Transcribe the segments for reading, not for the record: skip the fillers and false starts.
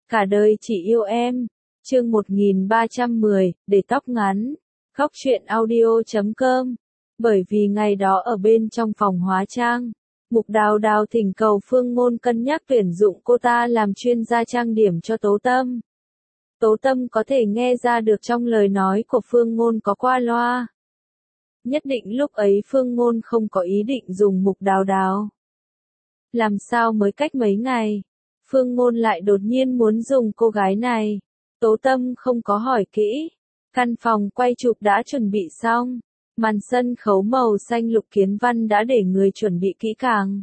Cả đời chỉ yêu em. Chương 1310, để tóc ngắn. Góc truyện audio.com. Bởi vì ngày đó ở bên trong phòng hóa trang, Mục Đào Đào thỉnh cầu Phương Ngôn cân nhắc tuyển dụng cô ta làm chuyên gia trang điểm cho Tố Tâm. Tố Tâm có thể nghe ra được trong lời nói của Phương Ngôn có qua loa. Nhất định lúc ấy Phương Ngôn không có ý định dùng Mục Đào Đào. Làm sao mới cách mấy ngày, Phương Ngôn lại đột nhiên muốn dùng cô gái này. Tố Tâm không có hỏi kỹ. Căn phòng quay chụp đã chuẩn bị xong. Màn sân khấu màu xanh lục kiến văn đã để người chuẩn bị kỹ càng.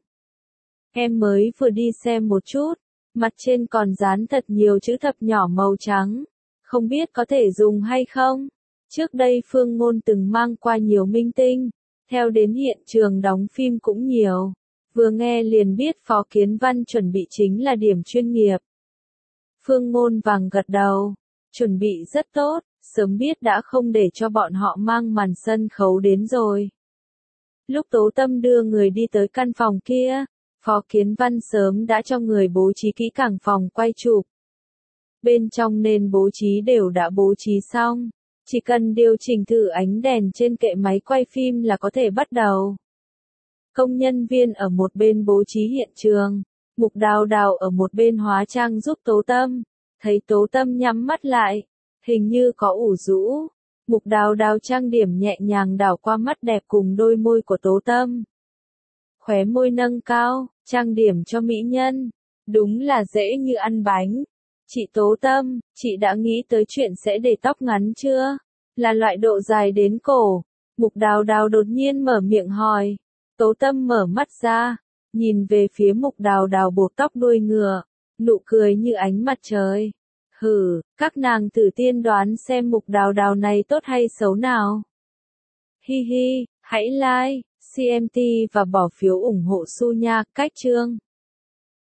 Em mới vừa đi xem một chút, mặt trên còn dán thật nhiều chữ thập nhỏ màu trắng. Không biết có thể dùng hay không? Trước đây Phương Ngôn từng mang qua nhiều minh tinh, theo đến hiện trường đóng phim cũng nhiều. Vừa nghe liền biết Phó Kiến Văn chuẩn bị chính là điểm chuyên nghiệp. Phương Ngôn vàng gật đầu, chuẩn bị rất tốt, sớm biết đã không để cho bọn họ mang màn sân khấu đến rồi. Lúc Tố Tâm đưa người đi tới căn phòng kia, Phó Kiến Văn sớm đã cho người bố trí kỹ càng phòng quay chụp. Bên trong nên bố trí đều đã bố trí xong, chỉ cần điều chỉnh thử ánh đèn trên kệ máy quay phim là có thể bắt đầu. Công nhân viên ở một bên bố trí hiện trường, Mục Đào Đào ở một bên hóa trang giúp Tố Tâm. Thấy Tố Tâm nhắm mắt lại, hình như có ủ rũ. Mục Đào Đào trang điểm nhẹ nhàng đảo qua mắt đẹp cùng đôi môi của Tố Tâm. Khóe môi nâng cao, trang điểm cho mỹ nhân. Đúng là dễ như ăn bánh. Chị Tố Tâm, chị đã nghĩ tới chuyện sẽ để tóc ngắn chưa? Là loại độ dài đến cổ. Mục Đào Đào đột nhiên mở miệng hỏi. Tố Tâm mở mắt ra, nhìn về phía Mục Đào Đào buộc tóc đuôi ngựa, nụ cười như ánh mặt trời. Hừ, các nàng thử tiên đoán xem Mục Đào Đào này tốt hay xấu nào. Hi hi, hãy like, CMT và bỏ phiếu ủng hộ Su nha, cách chương.